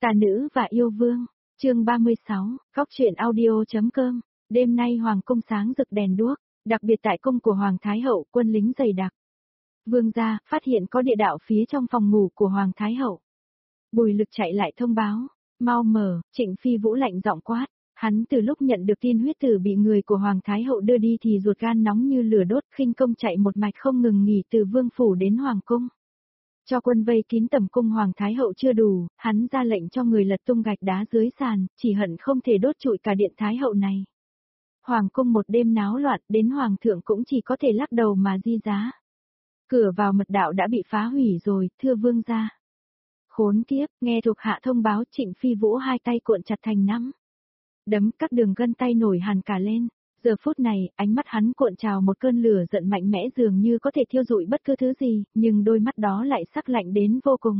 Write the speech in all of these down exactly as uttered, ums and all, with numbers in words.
Tà nữ và yêu vương, chương ba mươi sáu, góc truyện audio.com, đêm nay hoàng cung sáng rực đèn đuốc, đặc biệt tại cung của Hoàng Thái Hậu, quân lính dày đặc. Vương gia, phát hiện có địa đạo phía trong phòng ngủ của Hoàng Thái Hậu. Bùi Lực chạy lại thông báo, mau mở, Trịnh Phi Vũ lạnh giọng quát, hắn từ lúc nhận được tin huyết tử bị người của Hoàng Thái Hậu đưa đi thì ruột gan nóng như lửa đốt, khinh công chạy một mạch không ngừng nghỉ từ vương phủ đến hoàng cung. Cho quân vây kín tầm cung Hoàng Thái Hậu chưa đủ, hắn ra lệnh cho người lật tung gạch đá dưới sàn, chỉ hận không thể đốt trụi cả điện Thái Hậu này. Hoàng cung một đêm náo loạn, đến Hoàng thượng cũng chỉ có thể lắc đầu mà di giá. Cửa vào mật đạo đã bị phá hủy rồi, thưa vương gia. Khốn kiếp, nghe thuộc hạ thông báo Trịnh Phi Vũ hai tay cuộn chặt thành nắm đấm, các đường gân tay nổi hằn cả lên. Giờ phút này, ánh mắt hắn cuộn trào một cơn lửa giận mạnh mẽ dường như có thể thiêu rụi bất cứ thứ gì, nhưng đôi mắt đó lại sắc lạnh đến vô cùng.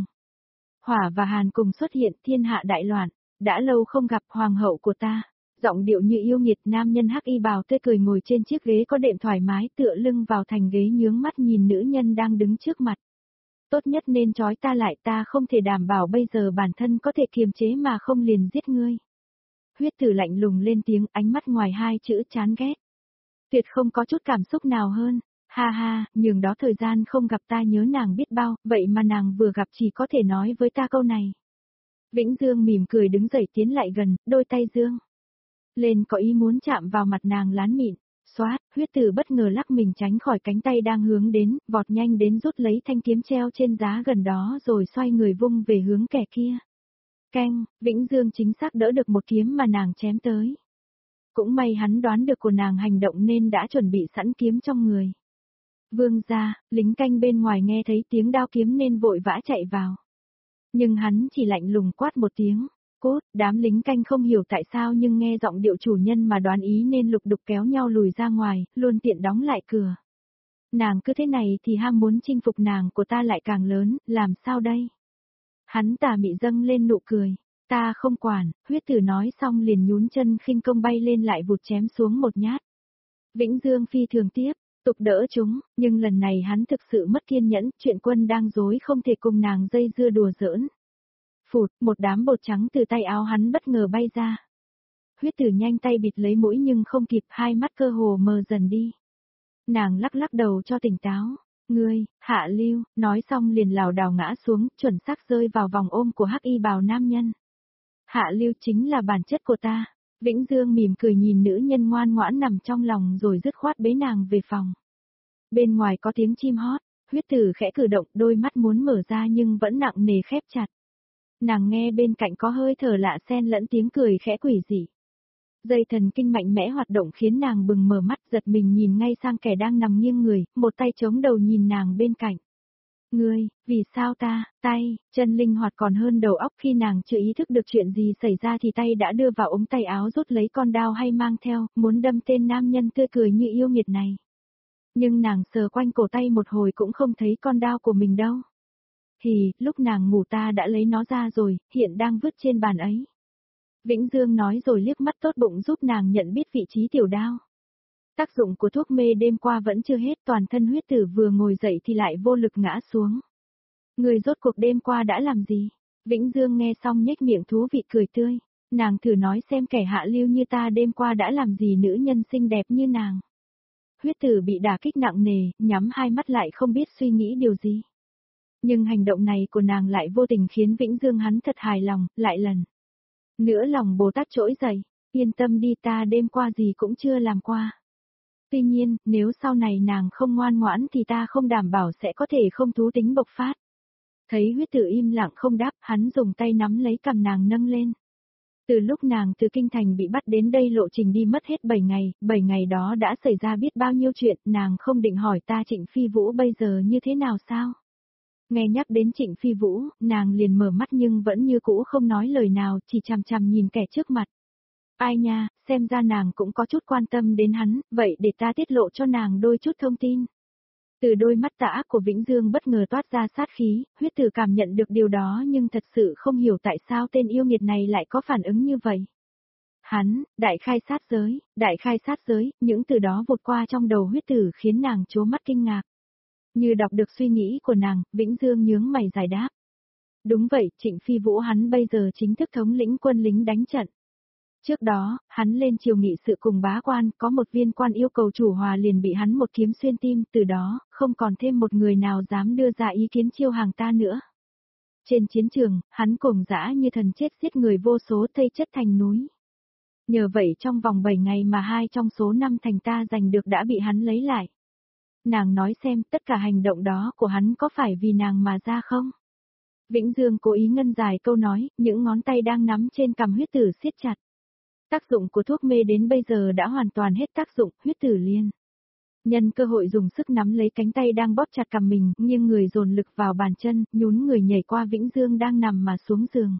Hỏa và hàn cùng xuất hiện, thiên hạ đại loạn, đã lâu không gặp hoàng hậu của ta. Giọng điệu như yêu nghiệt, nam nhân hắc y bào tươi cười ngồi trên chiếc ghế có đệm thoải mái tựa lưng vào thành ghế nhướng mắt nhìn nữ nhân đang đứng trước mặt. Tốt nhất nên trói ta lại, ta không thể đảm bảo bây giờ bản thân có thể kiềm chế mà không liền giết ngươi. Huyết tử lạnh lùng lên tiếng, ánh mắt ngoài hai chữ chán ghét. Tuyệt không có chút cảm xúc nào hơn. Ha ha, nhường đó thời gian không gặp ta nhớ nàng biết bao, vậy mà nàng vừa gặp chỉ có thể nói với ta câu này. Vĩnh Dương mỉm cười đứng dậy tiến lại gần, đôi tay dương lên có ý muốn chạm vào mặt nàng lán mịn. Xoát, huyết tử bất ngờ lắc mình tránh khỏi cánh tay đang hướng đến, vọt nhanh đến rút lấy thanh kiếm treo trên giá gần đó rồi xoay người vung về hướng kẻ kia. Canh, Vĩnh Dương chính xác đỡ được một kiếm mà nàng chém tới. Cũng may hắn đoán được của nàng hành động nên đã chuẩn bị sẵn kiếm trong người. Vương gia, lính canh bên ngoài nghe thấy tiếng đao kiếm nên vội vã chạy vào. Nhưng hắn chỉ lạnh lùng quát một tiếng. Cốt, đám lính canh không hiểu tại sao nhưng nghe giọng điệu chủ nhân mà đoán ý nên lục đục kéo nhau lùi ra ngoài, luôn tiện đóng lại cửa. Nàng cứ thế này thì ham muốn chinh phục nàng của ta lại càng lớn, làm sao đây? Hắn tà mị dâng lên nụ cười. Ta không quản, huyết tử nói xong liền nhún chân khinh công bay lên lại vụt chém xuống một nhát. Vĩnh Dương phi thường tiếp, tục đỡ chúng, nhưng lần này hắn thực sự mất kiên nhẫn, chuyện quân đang dối không thể cùng nàng dây dưa đùa giỡn. Phụt, một đám bột trắng từ tay áo hắn bất ngờ bay ra. Huyết tử nhanh tay bịt lấy mũi nhưng không kịp, hai mắt cơ hồ mờ dần đi. Nàng lắc lắc đầu cho tỉnh táo. Ngươi, Hạ Lưu, nói xong liền lảo đảo ngã xuống, chuẩn xác rơi vào vòng ôm của hắc y bào nam nhân. Hạ Lưu chính là bản chất của ta. Vĩnh Dương mỉm cười nhìn nữ nhân ngoan ngoãn nằm trong lòng rồi dứt khoát bế nàng về phòng. Bên ngoài có tiếng chim hót, huyết tử khẽ cử động, đôi mắt muốn mở ra nhưng vẫn nặng nề khép chặt. Nàng nghe bên cạnh có hơi thở lạ xen lẫn tiếng cười khẽ quỷ dị. Dây thần kinh mạnh mẽ hoạt động khiến nàng bừng mở mắt, giật mình nhìn ngay sang kẻ đang nằm nghiêng người, một tay chống đầu nhìn nàng bên cạnh. Ngươi, vì sao ta, tay, chân linh hoạt còn hơn đầu óc, khi nàng chưa ý thức được chuyện gì xảy ra thì tay đã đưa vào ống tay áo rút lấy con dao hay mang theo, muốn đâm tên nam nhân tươi cười như yêu nghiệt này. Nhưng nàng sờ quanh cổ tay một hồi cũng không thấy con dao của mình đâu. Thì, lúc nàng ngủ ta đã lấy nó ra rồi, hiện đang vứt trên bàn ấy. Vĩnh Dương nói rồi liếc mắt tốt bụng giúp nàng nhận biết vị trí tiểu đao. Tác dụng của thuốc mê đêm qua vẫn chưa hết, toàn thân huyết tử vừa ngồi dậy thì lại vô lực ngã xuống. Người rốt cuộc đêm qua đã làm gì? Vĩnh Dương nghe xong nhếch miệng thú vị cười tươi. Nàng thử nói xem kẻ hạ lưu như ta đêm qua đã làm gì nữ nhân xinh đẹp như nàng. Huyết tử bị đả kích nặng nề, nhắm hai mắt lại không biết suy nghĩ điều gì. Nhưng hành động này của nàng lại vô tình khiến Vĩnh Dương hắn thật hài lòng, lại lần nữa lòng Bồ Tát trỗi dậy, yên tâm đi, ta đêm qua gì cũng chưa làm qua. Tuy nhiên, nếu sau này nàng không ngoan ngoãn thì ta không đảm bảo sẽ có thể không thú tính bộc phát. Thấy huyết tử im lặng không đáp, hắn dùng tay nắm lấy cằm nàng nâng lên. Từ lúc nàng từ kinh thành bị bắt đến đây lộ trình đi mất hết bảy ngày, bảy ngày đó đã xảy ra biết bao nhiêu chuyện, nàng không định hỏi ta Trịnh Phi Vũ bây giờ như thế nào sao? Nghe nhắc đến Trịnh Phi Vũ, nàng liền mở mắt nhưng vẫn như cũ không nói lời nào, chỉ chằm chằm nhìn kẻ trước mặt. Ai nha, xem ra nàng cũng có chút quan tâm đến hắn, vậy để ta tiết lộ cho nàng đôi chút thông tin. Từ đôi mắt tà ác của Vĩnh Dương bất ngờ toát ra sát khí, huyết tử cảm nhận được điều đó nhưng thật sự không hiểu tại sao tên yêu nghiệt này lại có phản ứng như vậy. Hắn, đại khai sát giới, đại khai sát giới, những từ đó vụt qua trong đầu huyết tử khiến nàng trố mắt kinh ngạc. Như đọc được suy nghĩ của nàng, Vĩnh Dương nhướng mày giải đáp. Đúng vậy, Trịnh Phi Vũ hắn bây giờ chính thức thống lĩnh quân lính đánh trận. Trước đó, hắn lên triều nghị sự cùng bá quan, có một viên quan yêu cầu chủ hòa liền bị hắn một kiếm xuyên tim, từ đó, không còn thêm một người nào dám đưa ra ý kiến chiêu hàng ta nữa. Trên chiến trường, hắn cùng dã như thần chết giết người vô số thây chất thành núi. Nhờ vậy trong vòng bảy ngày mà hai trong số năm thành ta giành được đã bị hắn lấy lại. Nàng nói xem tất cả hành động đó của hắn có phải vì nàng mà ra không? Vĩnh Dương cố ý ngân dài câu nói, những ngón tay đang nắm trên cằm huyết tử siết chặt. Tác dụng của thuốc mê đến bây giờ đã hoàn toàn hết tác dụng, huyết tử liên. Nhân cơ hội dùng sức nắm lấy cánh tay đang bóp chặt cằm mình, nghiêng người dồn lực vào bàn chân, nhún người nhảy qua Vĩnh Dương đang nằm mà xuống giường.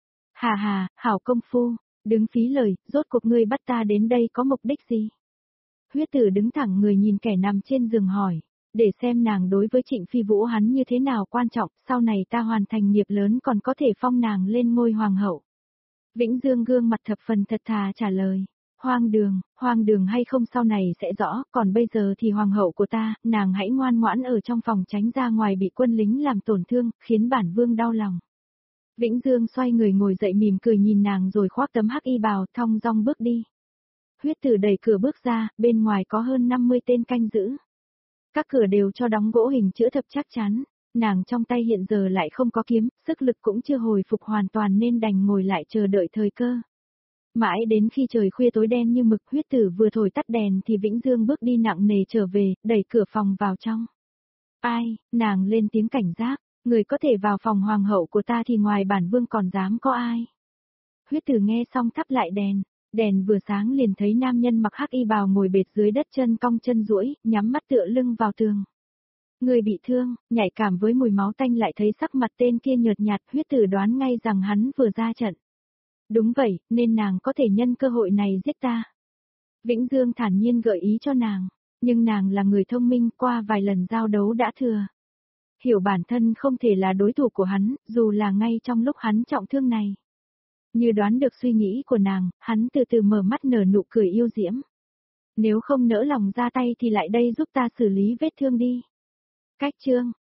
Hà hà, hảo công phu, đứng phí lời, rốt cuộc ngươi bắt ta đến đây có mục đích gì? Huyết tử đứng thẳng người nhìn kẻ nằm trên giường hỏi, để xem nàng đối với Trịnh Phi Vũ hắn như thế nào quan trọng, sau này ta hoàn thành nghiệp lớn còn có thể phong nàng lên ngôi hoàng hậu. Vĩnh Dương gương mặt thập phần thật thà trả lời, hoang đường, hoang đường hay không sau này sẽ rõ, còn bây giờ thì hoàng hậu của ta, nàng hãy ngoan ngoãn ở trong phòng tránh ra ngoài bị quân lính làm tổn thương, khiến bản vương đau lòng. Vĩnh Dương xoay người ngồi dậy mỉm cười nhìn nàng rồi khoác tấm hắc y bào thong dong bước đi. Huyết tử đẩy cửa bước ra, bên ngoài có hơn năm mươi tên canh giữ. Các cửa đều cho đóng gỗ hình chữ thập chắc chắn, nàng trong tay hiện giờ lại không có kiếm, sức lực cũng chưa hồi phục hoàn toàn nên đành ngồi lại chờ đợi thời cơ. Mãi đến khi trời khuya tối đen như mực, huyết tử vừa thổi tắt đèn thì Vĩnh Dương bước đi nặng nề trở về, đẩy cửa phòng vào trong. Ai, nàng lên tiếng cảnh giác, người có thể vào phòng hoàng hậu của ta thì ngoài bản vương còn dám có ai. Huyết tử nghe xong thắp lại đèn. Đèn vừa sáng liền thấy nam nhân mặc hắc y bào ngồi bệt dưới đất chân cong chân duỗi, nhắm mắt tựa lưng vào tường. Người bị thương, nhạy cảm với mùi máu tanh lại thấy sắc mặt tên kia nhợt nhạt, huyết tử đoán ngay rằng hắn vừa ra trận. Đúng vậy, nên nàng có thể nhân cơ hội này giết ta. Vĩnh Dương thản nhiên gợi ý cho nàng, nhưng nàng là người thông minh, qua vài lần giao đấu đã thừa. Hiểu bản thân không thể là đối thủ của hắn, dù là ngay trong lúc hắn trọng thương này. Như đoán được suy nghĩ của nàng, hắn từ từ mở mắt nở nụ cười yêu diễm. Nếu không nỡ lòng ra tay thì lại đây giúp ta xử lý vết thương đi. Cách chương